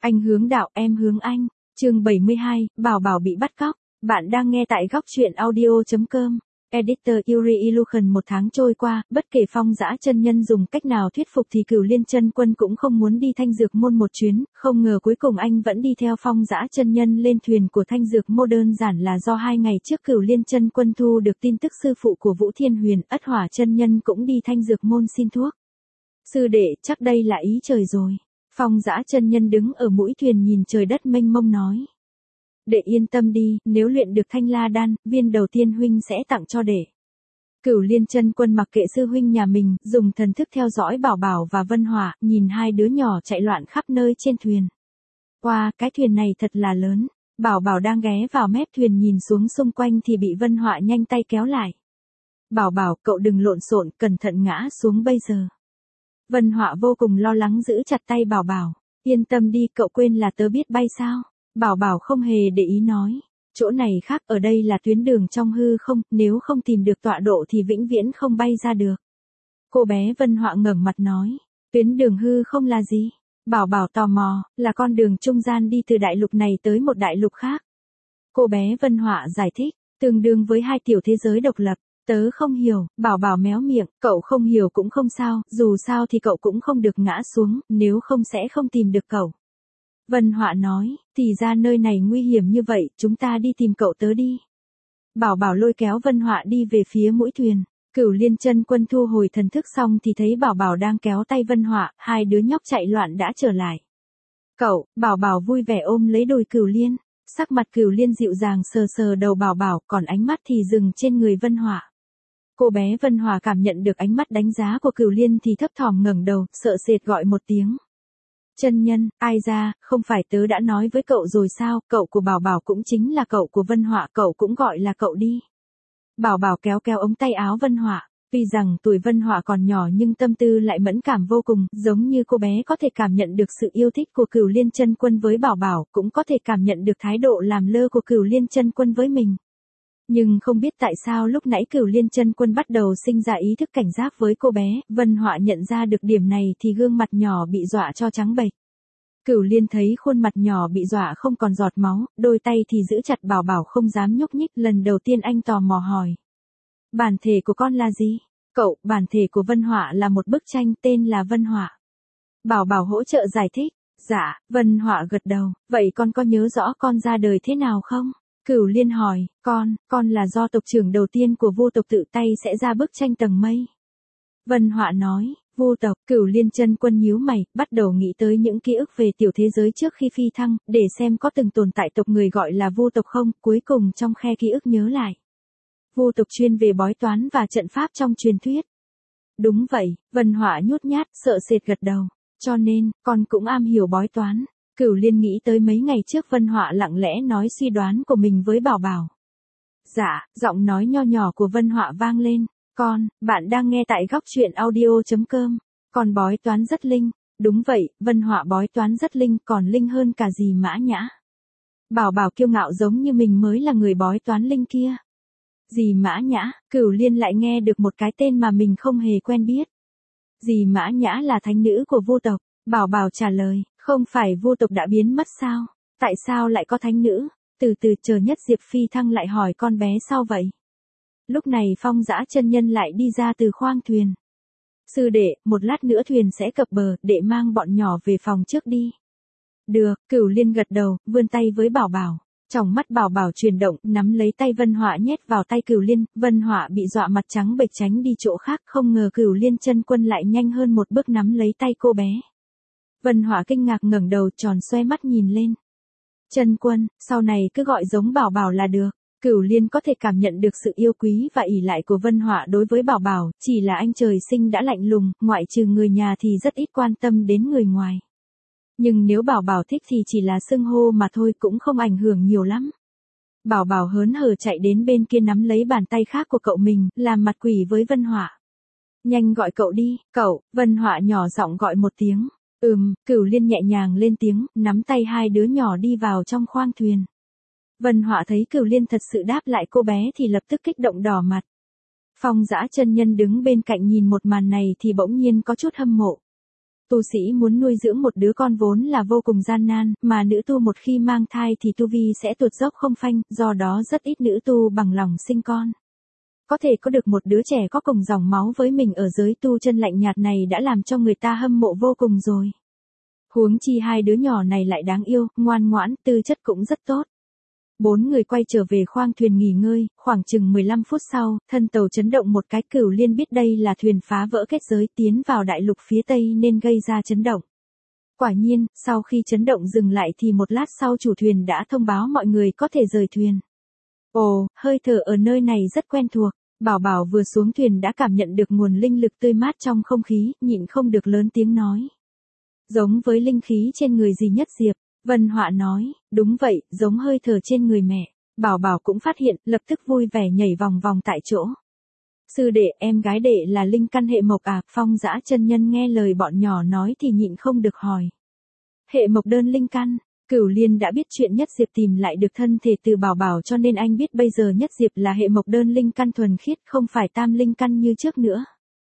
Anh hướng đạo, em hướng anh. Chương 72, Bảo Bảo bị bắt cóc. Bạn đang nghe tại góc truyện audio.com. Editor Yuri Illusion. 1 tháng trôi qua, bất kể Phong Dã chân nhân dùng cách nào thuyết phục thì Cửu Liên chân quân cũng không muốn đi Thanh Dược Môn một chuyến, không ngờ cuối cùng anh vẫn đi theo Phong Dã chân nhân lên thuyền của Thanh Dược Môn. Đơn giản là do 2 ngày trước Cửu Liên chân quân thu được tin tức sư phụ của Vũ Thiên Huyền, Ất Hỏa chân nhân cũng đi Thanh Dược Môn xin thuốc. Sư đệ, chắc đây là ý trời rồi. Phong Dã chân nhân đứng ở mũi thuyền nhìn trời đất mênh mông nói. Đệ yên tâm đi, nếu luyện được Thanh La Đan, viên đầu tiên huynh sẽ tặng cho đệ. Cửu Liên chân quân mặc kệ sư huynh nhà mình, dùng thần thức theo dõi Bảo Bảo và Vân Hỏa, nhìn 2 đứa nhỏ chạy loạn khắp nơi trên thuyền. Wow, cái thuyền này thật là lớn. Bảo Bảo đang ghé vào mép thuyền nhìn xuống xung quanh thì bị Vân Hỏa nhanh tay kéo lại. Bảo Bảo, cậu đừng lộn xộn, cẩn thận ngã xuống bây giờ. Vân Hỏa vô cùng lo lắng giữ chặt tay Bảo Bảo. Yên tâm đi, cậu quên là tớ biết bay sao? Bảo Bảo không hề để ý nói. Chỗ này khác, ở đây là tuyến đường trong hư không, nếu không tìm được tọa độ thì vĩnh viễn không bay ra được. Cô bé Vân Họa ngẩng mặt nói. Tuyến đường hư không là gì? Bảo Bảo tò mò, là con đường trung gian đi từ đại lục này tới một đại lục khác. Cô bé Vân Họa giải thích, tương đương với 2 tiểu thế giới độc lập. Tớ không hiểu, Bảo Bảo méo miệng, cậu không hiểu cũng không sao, dù sao thì cậu cũng không được ngã xuống, nếu không sẽ không tìm được cậu. Vân Họa nói, thì ra nơi này nguy hiểm như vậy, chúng ta đi tìm cậu tớ đi. Bảo Bảo lôi kéo Vân Họa đi về phía mũi thuyền. Cửu Liên chân quân thu hồi thần thức xong thì thấy Bảo Bảo đang kéo tay Vân Họa, 2 đứa nhóc chạy loạn đã trở lại. Cậu, Bảo Bảo vui vẻ ôm lấy đùi Cửu Liên, sắc mặt Cửu Liên dịu dàng sờ sờ đầu Bảo Bảo, còn ánh mắt thì dừng trên người Vân Họa. Cô bé Vân Họa cảm nhận được ánh mắt đánh giá của Cửu Liên thì thấp thỏm ngẩng đầu, sợ sệt gọi một tiếng. Chân nhân, ai ra, không phải tớ đã nói với cậu rồi sao, cậu của Bảo Bảo cũng chính là cậu của Vân Họa, cậu cũng gọi là cậu đi. Bảo Bảo kéo kéo ống tay áo Vân Họa, tuy rằng tuổi Vân Họa còn nhỏ nhưng tâm tư lại mẫn cảm vô cùng, giống như cô bé có thể cảm nhận được sự yêu thích của Cửu Liên chân quân với Bảo Bảo, cũng có thể cảm nhận được thái độ làm lơ của Cửu Liên chân quân với mình. Nhưng không biết tại sao lúc nãy Cửu Liên chân quân bắt đầu sinh ra ý thức cảnh giác với cô bé, Vân Họa nhận ra được điểm này thì gương mặt nhỏ bị dọa cho trắng bệch. Cửu Liên thấy khuôn mặt nhỏ bị dọa không còn giọt máu, đôi tay thì giữ chặt Bảo Bảo không dám nhúc nhích, lần đầu tiên anh tò mò hỏi. Bản thể của con là gì? Cậu, bản thể của Vân Họa là một bức tranh tên là Vân Họa. Bảo Bảo hỗ trợ giải thích. Dạ, Vân Họa gật đầu, vậy con có nhớ rõ con ra đời thế nào không? Cửu Liên hỏi, con là do tộc trưởng đầu tiên của vô tộc tự tay sẽ ra bức tranh tầng mây. Vân Họa nói, vô tộc, Cửu Liên chân quân nhíu mày, bắt đầu nghĩ tới những ký ức về tiểu thế giới trước khi phi thăng, để xem có từng tồn tại tộc người gọi là vô tộc không, cuối cùng trong khe ký ức nhớ lại. Vô tộc chuyên về bói toán và trận pháp trong truyền thuyết. Đúng vậy, Vân Họa nhút nhát, sợ sệt gật đầu, cho nên, con cũng am hiểu bói toán. Cửu Liên nghĩ tới mấy ngày trước Vân Họa lặng lẽ nói suy đoán của mình với Bảo Bảo. Dạ, giọng nói nho nhỏ của Vân Họa vang lên. Bạn đang nghe tại góc truyện audio.com. Con bói toán rất linh. Đúng vậy, Vân Họa bói toán rất linh, còn linh hơn cả dì Mã Nhã. Bảo Bảo kiêu ngạo giống như mình mới là người bói toán linh kia. Dì Mã Nhã, Cửu Liên lại nghe được một cái tên mà mình không hề quen biết. Dì Mã Nhã là thánh nữ của vô tộc. Bảo Bảo trả lời. Không phải vô tộc đã biến mất sao? Tại sao lại có thánh nữ? Từ từ chờ Nhất Diệp phi thăng lại hỏi con bé sao vậy? Lúc này Phong Dã chân nhân lại đi ra từ khoang thuyền. Sư đệ, một lát nữa thuyền sẽ cập bờ, đệ mang bọn nhỏ về phòng trước đi. Được, Cửu Liên gật đầu, vươn tay với Bảo Bảo. Trong mắt Bảo Bảo chuyển động, nắm lấy tay Vân Họa nhét vào tay Cửu Liên, Vân Họa bị dọa mặt trắng bệch tránh đi chỗ khác, không ngờ Cửu Liên chân quân lại nhanh hơn một bước nắm lấy tay cô bé. Vân Họa kinh ngạc ngẩng đầu tròn xoe mắt nhìn lên. Chân quân, sau này cứ gọi giống Bảo Bảo là được. Cửu Liên có thể cảm nhận được sự yêu quý và ỷ lại của Vân Họa đối với Bảo Bảo, chỉ là anh trời sinh đã lạnh lùng, ngoại trừ người nhà thì rất ít quan tâm đến người ngoài. Nhưng nếu Bảo Bảo thích thì chỉ là xưng hô mà thôi, cũng không ảnh hưởng nhiều lắm. Bảo Bảo hớn hở chạy đến bên kia nắm lấy bàn tay khác của cậu mình, làm mặt quỷ với Vân Họa. Nhanh gọi cậu đi, cậu, Vân Họa nhỏ giọng gọi một tiếng. Cửu Liên nhẹ nhàng lên tiếng, nắm tay 2 đứa nhỏ đi vào trong khoang thuyền. Vân Họa thấy Cửu Liên thật sự đáp lại cô bé thì lập tức kích động đỏ mặt. Phong Dã chân nhân đứng bên cạnh nhìn một màn này thì bỗng nhiên có chút hâm mộ. Tu sĩ muốn nuôi dưỡng một đứa con vốn là vô cùng gian nan, mà nữ tu một khi mang thai thì tu vi sẽ tuột dốc không phanh, do đó rất ít nữ tu bằng lòng sinh con. Có thể có được một đứa trẻ có cùng dòng máu với mình ở giới tu chân lạnh nhạt này đã làm cho người ta hâm mộ vô cùng rồi. Huống chi hai đứa nhỏ này lại đáng yêu, ngoan ngoãn, tư chất cũng rất tốt. 4 người quay trở về khoang thuyền nghỉ ngơi, khoảng chừng 15 phút sau, thân tàu chấn động một cái. Cửu Liên biết đây là thuyền phá vỡ kết giới tiến vào đại lục phía Tây nên gây ra chấn động. Quả nhiên, sau khi chấn động dừng lại thì một lát sau chủ thuyền đã thông báo mọi người có thể rời thuyền. Ồ, hơi thở ở nơi này rất quen thuộc. Bảo Bảo vừa xuống thuyền đã cảm nhận được nguồn linh lực tươi mát trong không khí, nhịn không được lớn tiếng nói. Giống với linh khí trên người dì Nhất Diệp. Vân Họa nói, đúng vậy, giống hơi thở trên người mẹ. Bảo Bảo cũng phát hiện, lập tức vui vẻ nhảy vòng vòng tại chỗ. Sư đệ, em gái đệ là linh căn hệ mộc à? Phong Dã chân nhân nghe lời bọn nhỏ nói thì nhịn không được hỏi. Hệ mộc đơn linh căn. Cửu Liên đã biết chuyện Nhất Diệp tìm lại được thân thể từ Bảo Bảo cho nên anh biết bây giờ Nhất Diệp là hệ mộc đơn linh căn thuần khiết, không phải tam linh căn như trước nữa.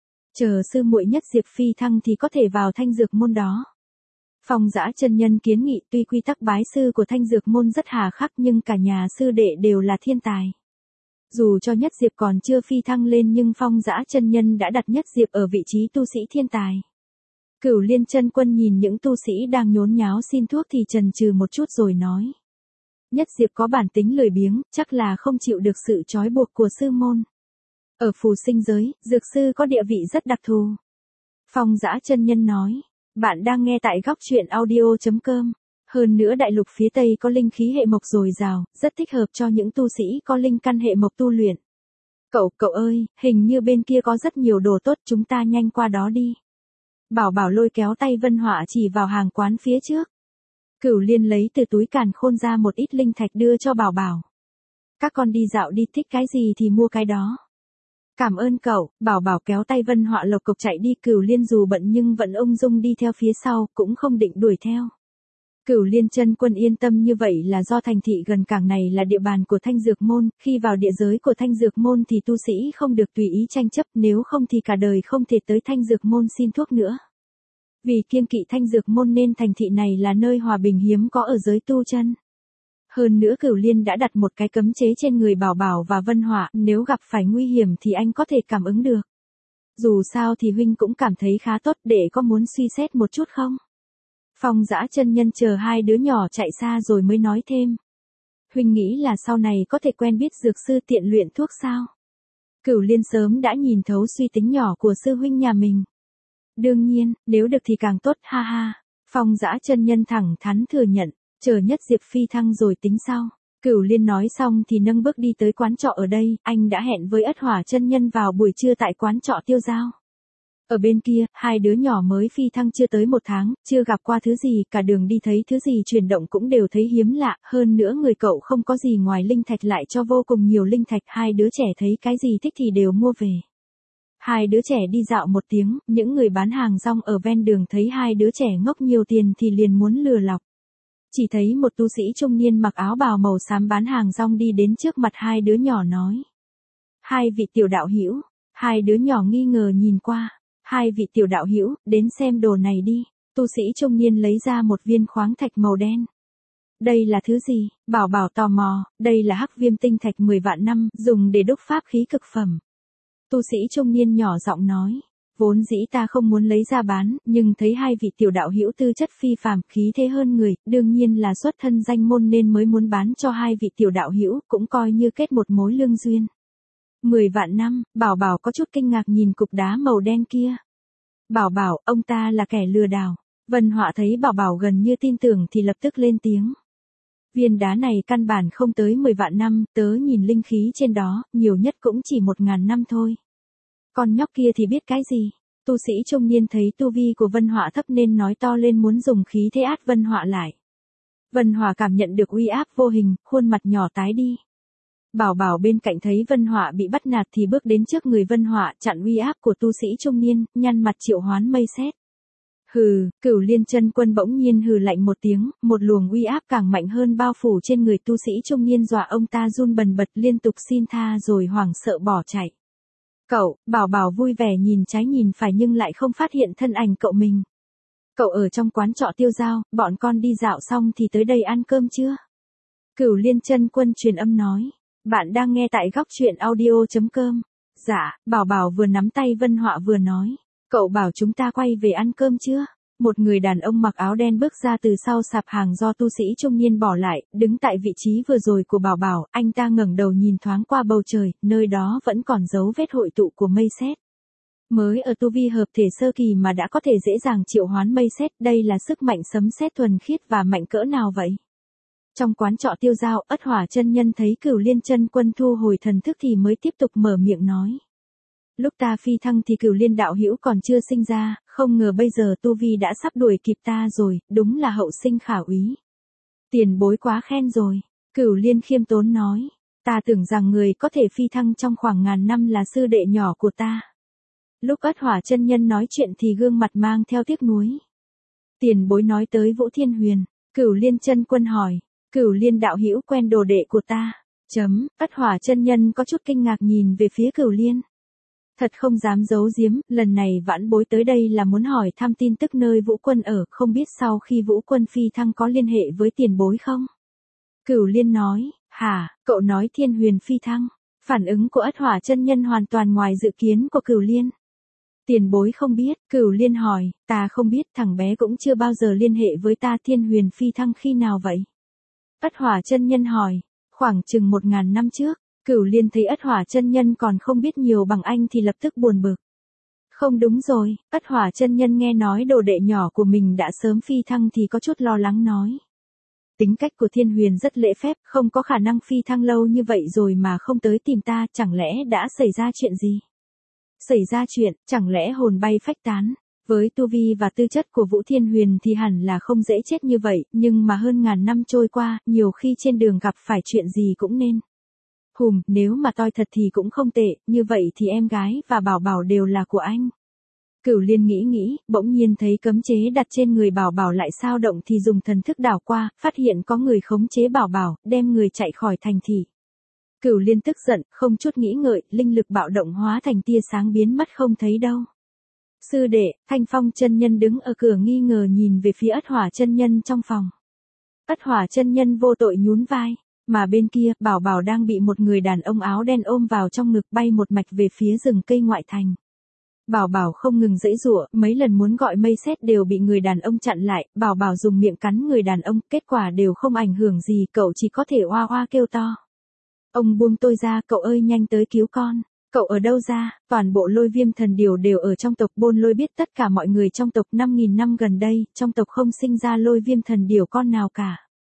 Chờ sư muội Nhất Diệp phi thăng thì có thể vào thanh dược môn đó. Phong Dã chân nhân kiến nghị, tuy quy tắc bái sư của thanh dược môn rất hà khắc nhưng cả nhà sư đệ đều là thiên tài. Dù cho Nhất Diệp còn chưa phi thăng lên nhưng Phong Dã chân nhân đã đặt Nhất Diệp ở vị trí tu sĩ thiên tài. Cửu Liên chân quân nhìn những tu sĩ đang nhốn nháo xin thuốc thì chần chừ một chút rồi nói. Nhất Diệp có bản tính lười biếng, chắc là không chịu được sự trói buộc của sư môn. Ở phù sinh giới, dược sư có địa vị rất đặc thù. Phong Dã chân nhân nói. Bạn đang nghe tại góc truyện audio.com. Hơn nữa đại lục phía Tây có linh khí hệ mộc dồi dào, rất thích hợp cho những tu sĩ có linh căn hệ mộc tu luyện. Cậu ơi, hình như bên kia có rất nhiều đồ tốt, chúng ta nhanh qua đó đi. Bảo Bảo lôi kéo tay Vân Họa chỉ vào hàng quán phía trước. Cửu Liên lấy từ túi càn khôn ra một ít linh thạch đưa cho Bảo Bảo. Các con đi dạo đi, thích cái gì thì mua cái đó. Cảm ơn cậu. Bảo Bảo kéo tay Vân Họa lộc cộc chạy đi. Cửu Liên dù bận nhưng vẫn ung dung đi theo phía sau, cũng không định đuổi theo. Cửu Liên chân quân yên tâm như vậy là do thành thị gần cảng này là địa bàn của thanh dược môn, khi vào địa giới của thanh dược môn thì tu sĩ không được tùy ý tranh chấp, nếu không thì cả đời không thể tới thanh dược môn xin thuốc nữa. Vì kiêng kỵ thanh dược môn nên thành thị này là nơi hòa bình hiếm có ở giới tu chân. Hơn nữa Cửu Liên đã đặt một cái cấm chế trên người Bảo Bảo và Vân Họa, nếu gặp phải nguy hiểm thì anh có thể cảm ứng được. Dù sao thì huynh cũng cảm thấy khá tốt, để có muốn suy xét một chút không? Phong Dã chân nhân chờ hai đứa nhỏ chạy xa rồi mới nói thêm. Huynh nghĩ là sau này có thể quen biết dược sư tiện luyện thuốc sao? Cửu Liên sớm đã nhìn thấu suy tính nhỏ của sư huynh nhà mình. Đương nhiên, nếu được thì càng tốt, ha ha. Phong Dã chân nhân thẳng thắn thừa nhận. Chờ Nhất Diệp phi thăng rồi tính sau. Cửu Liên nói xong thì nâng bước đi tới quán trọ ở đây, anh đã hẹn với Ất Hỏa chân nhân vào buổi trưa tại quán trọ Tiêu Giao. Ở bên kia, hai đứa nhỏ mới phi thăng chưa tới 1 tháng, chưa gặp qua thứ gì, cả đường đi thấy thứ gì chuyển động cũng đều thấy hiếm lạ, hơn nữa người cậu không có gì ngoài linh thạch lại cho vô cùng nhiều linh thạch, hai đứa trẻ thấy cái gì thích thì đều mua về. Hai đứa trẻ đi dạo một tiếng, những người bán hàng rong ở ven đường thấy hai đứa trẻ ngốc nhiều tiền thì liền muốn lừa lọc. Chỉ thấy một tu sĩ trung niên mặc áo bào màu xám bán hàng rong đi đến trước mặt hai đứa nhỏ nói. Hai vị tiểu đạo hữu. Hai đứa nhỏ nghi ngờ nhìn qua. Hai vị tiểu đạo hữu, đến xem đồ này đi. Tu sĩ trung niên lấy ra một viên khoáng thạch màu đen. Đây là thứ gì? Bảo Bảo tò mò, đây là hắc viêm tinh thạch 10 vạn năm, dùng để đúc pháp khí cực phẩm. Tu sĩ trung niên nhỏ giọng nói. Vốn dĩ ta không muốn lấy ra bán, nhưng thấy hai vị tiểu đạo hữu tư chất phi phàm, khí thế hơn người, đương nhiên là xuất thân danh môn nên mới muốn bán cho hai vị tiểu đạo hữu, cũng coi như kết một mối lương duyên. 10 vạn năm, Bảo Bảo có chút kinh ngạc nhìn cục đá màu đen kia. Bảo Bảo, ông ta là kẻ lừa đảo. Vân Họa thấy Bảo Bảo gần như tin tưởng thì lập tức lên tiếng. Viên đá này căn bản không tới 10 vạn năm, tớ nhìn linh khí trên đó, nhiều nhất cũng chỉ 1000 năm thôi. Con nhóc kia thì biết cái gì? Tu sĩ trung niên thấy tu vi của Vân Họa thấp nên nói to lên muốn dùng khí thế át Vân Họa lại. Vân Họa cảm nhận được uy áp vô hình, khuôn mặt nhỏ tái đi. Bảo Bảo bên cạnh thấy Vân Họa bị bắt nạt thì bước đến trước người Vân Họa, chặn uy áp của tu sĩ trung niên, nhăn mặt triệu hoán mây sét. Hừ, Cửu Liên chân quân bỗng nhiên hừ lạnh một tiếng, một luồng uy áp càng mạnh hơn bao phủ trên người tu sĩ trung niên, dọa ông ta run bần bật liên tục xin tha rồi hoảng sợ bỏ chạy. Cậu, Bảo Bảo vui vẻ nhìn trái nhìn phải nhưng lại không phát hiện thân ảnh cậu mình. Cậu ở trong quán trọ Tiêu Giao, bọn con đi dạo xong thì tới đây ăn cơm chưa? Cửu Liên Chân Quân truyền âm nói. Bạn đang nghe tại góc truyện audio.com. Dạ, Bảo Bảo vừa nắm tay Vân Họa vừa nói. Cậu bảo chúng ta quay về ăn cơm chưa? Một người đàn ông mặc áo đen bước ra từ sau sạp hàng do tu sĩ trung niên bỏ lại, đứng tại vị trí vừa rồi của Bảo Bảo, anh ta ngẩng đầu nhìn thoáng qua bầu trời, nơi đó vẫn còn dấu vết hội tụ của mây sét. Mới ở tu vi hợp thể sơ kỳ mà đã có thể dễ dàng triệu hoán mây sét, đây là sức mạnh sấm sét thuần khiết và mạnh cỡ nào vậy? Trong quán trọ Tiêu Giao, Ất Hỏa chân nhân thấy Cửu Liên Chân Quân thu hồi thần thức thì mới tiếp tục mở miệng nói. Lúc ta phi thăng thì Cửu Liên đạo hữu còn chưa sinh ra, không ngờ bây giờ tu vi đã sắp đuổi kịp ta rồi, đúng là hậu sinh khả úy. Tiền bối quá khen rồi, Cửu Liên khiêm tốn nói, ta tưởng rằng người có thể phi thăng trong khoảng ngàn năm là sư đệ nhỏ của ta. Lúc Ất Hỏa chân nhân nói chuyện thì gương mặt mang theo tiếc nuối. Tiền bối nói tới Vũ Thiên Huyền, Cửu Liên Chân Quân hỏi, Cửu Liên đạo hữu quen đồ đệ của ta. Ất Hỏa chân nhân có chút kinh ngạc nhìn về phía Cửu Liên. Thật không dám giấu giếm, lần này vãn bối tới đây là muốn hỏi thăm tin tức nơi Vũ Quân ở, không biết sau khi Vũ Quân phi thăng có liên hệ với tiền bối không? Cửu Liên nói, hả, cậu nói Thiên Huyền phi thăng. Phản ứng của Ất Hỏa chân nhân hoàn toàn ngoài dự kiến của Cửu Liên. Tiền bối không biết, Cửu Liên hỏi, ta không biết, thằng bé cũng chưa bao giờ liên hệ với ta. Thiên Huyền phi thăng khi nào vậy? Ất Hỏa chân nhân hỏi, khoảng chừng 1000 năm trước. Cửu Liên thấy Ất Hỏa chân nhân còn không biết nhiều bằng anh thì lập tức buồn bực. Không đúng rồi, Ất Hỏa chân nhân nghe nói đồ đệ nhỏ của mình đã sớm phi thăng thì có chút lo lắng nói. Tính cách của Thiên Huyền rất lễ phép, không có khả năng phi thăng lâu như vậy rồi mà không tới tìm ta, chẳng lẽ đã xảy ra chuyện gì? Xảy ra chuyện, chẳng lẽ hồn bay phách tán? Với tu vi và tư chất của Vũ Thiên Huyền thì hẳn là không dễ chết như vậy, nhưng mà hơn ngàn năm trôi qua, nhiều khi trên đường gặp phải chuyện gì cũng nên. Nếu mà toi thật thì cũng không tệ, như vậy thì em gái và Bảo Bảo đều là của anh. Cửu Liên nghĩ, bỗng nhiên thấy cấm chế đặt trên người Bảo Bảo lại sao động thì dùng thần thức đảo qua, phát hiện có người khống chế Bảo Bảo, đem người chạy khỏi thành thị. Cửu Liên tức giận, không chút nghĩ ngợi, linh lực bạo động hóa thành tia sáng biến mất không thấy đâu. Sư đệ, Thanh Phong chân nhân đứng ở cửa nghi ngờ nhìn về phía Ất Hỏa chân nhân trong phòng. Ất Hỏa chân nhân vô tội nhún vai. Mà bên kia, Bảo Bảo đang bị một người đàn ông áo đen ôm vào trong ngực bay một mạch về phía rừng cây ngoại thành. Bảo Bảo không ngừng giãy giụa, mấy lần muốn gọi mây sét đều bị người đàn ông chặn lại, Bảo Bảo dùng miệng cắn người đàn ông, kết quả đều không ảnh hưởng gì, cậu chỉ có thể oa oa kêu to. Ông buông tôi ra, cậu ơi nhanh tới cứu con. Cậu ở đâu ra? Toàn bộ Lôi Viêm thần điều đều ở trong tộc Bôn Lôi, biết tất cả mọi người trong tộc 5000 năm gần đây, trong tộc không sinh ra Lôi Viêm thần điều con nào cả.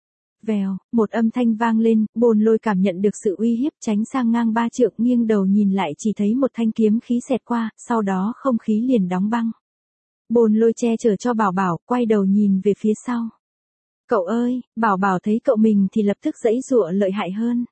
Vèo, một âm thanh vang lên, Bôn Lôi cảm nhận được sự uy hiếp, tránh sang ngang 3 trượng, nghiêng đầu nhìn lại chỉ thấy một thanh kiếm khí xẹt qua, sau đó không khí liền đóng băng. Bôn Lôi che chở cho Bảo Bảo, quay đầu nhìn về phía sau. Cậu ơi, Bảo Bảo thấy cậu mình thì lập tức giãy giụa lợi hại hơn.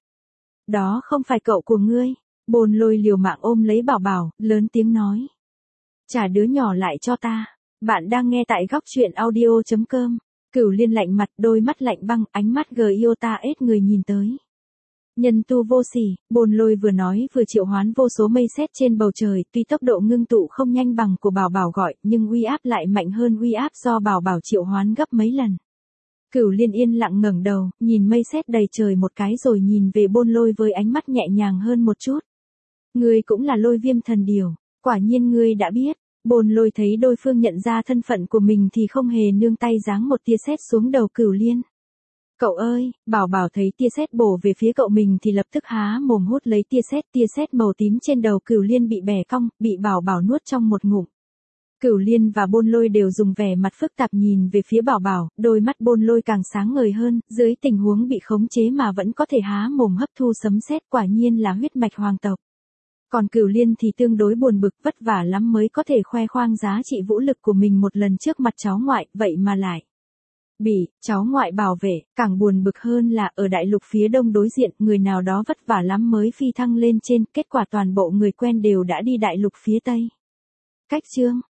Đó không phải cậu của ngươi. Bôn Lôi liều mạng ôm lấy Bảo Bảo, lớn tiếng nói. Trả đứa nhỏ lại cho ta. Bạn đang nghe tại góc truyện audio.com. Cửu Liên lạnh mặt, đôi mắt lạnh băng, ánh mắt Giota ết người nhìn tới. Nhân tu vô sỉ, Bôn Lôi vừa nói vừa triệu hoán vô số mây sét trên bầu trời, tuy tốc độ ngưng tụ không nhanh bằng của Bảo Bảo gọi, nhưng uy áp lại mạnh hơn uy áp do Bảo Bảo triệu hoán gấp mấy lần. Cửu Liên yên lặng ngẩng đầu, nhìn mây sét đầy trời một cái rồi nhìn về Bôn Lôi với ánh mắt nhẹ nhàng hơn một chút. Ngươi cũng là Lôi Viêm thần điều, quả nhiên ngươi đã biết. Bôn Lôi thấy đối phương nhận ra thân phận của mình thì không hề nương tay giáng một tia sét xuống đầu Cửu Liên. Cậu ơi, Bảo Bảo thấy tia sét bổ về phía cậu mình thì lập tức há mồm hút lấy tia sét màu tím trên đầu Cửu Liên bị bẻ cong, bị Bảo Bảo nuốt trong một ngụm. Cửu Liên và Bôn Lôi đều dùng vẻ mặt phức tạp nhìn về phía Bảo Bảo, đôi mắt Bôn Lôi càng sáng ngời hơn, dưới tình huống bị khống chế mà vẫn có thể há mồm hấp thu sấm sét, quả nhiên là huyết mạch hoàng tộc. Còn Cửu Liên thì tương đối buồn bực, vất vả lắm mới có thể khoe khoang giá trị vũ lực của mình một lần trước mặt cháu ngoại, vậy mà lại bị cháu ngoại bảo vệ. Càng buồn bực hơn là ở đại lục phía đông đối diện, người nào đó vất vả lắm mới phi thăng lên trên, kết quả toàn bộ người quen đều đã đi đại lục phía tây. Cách chương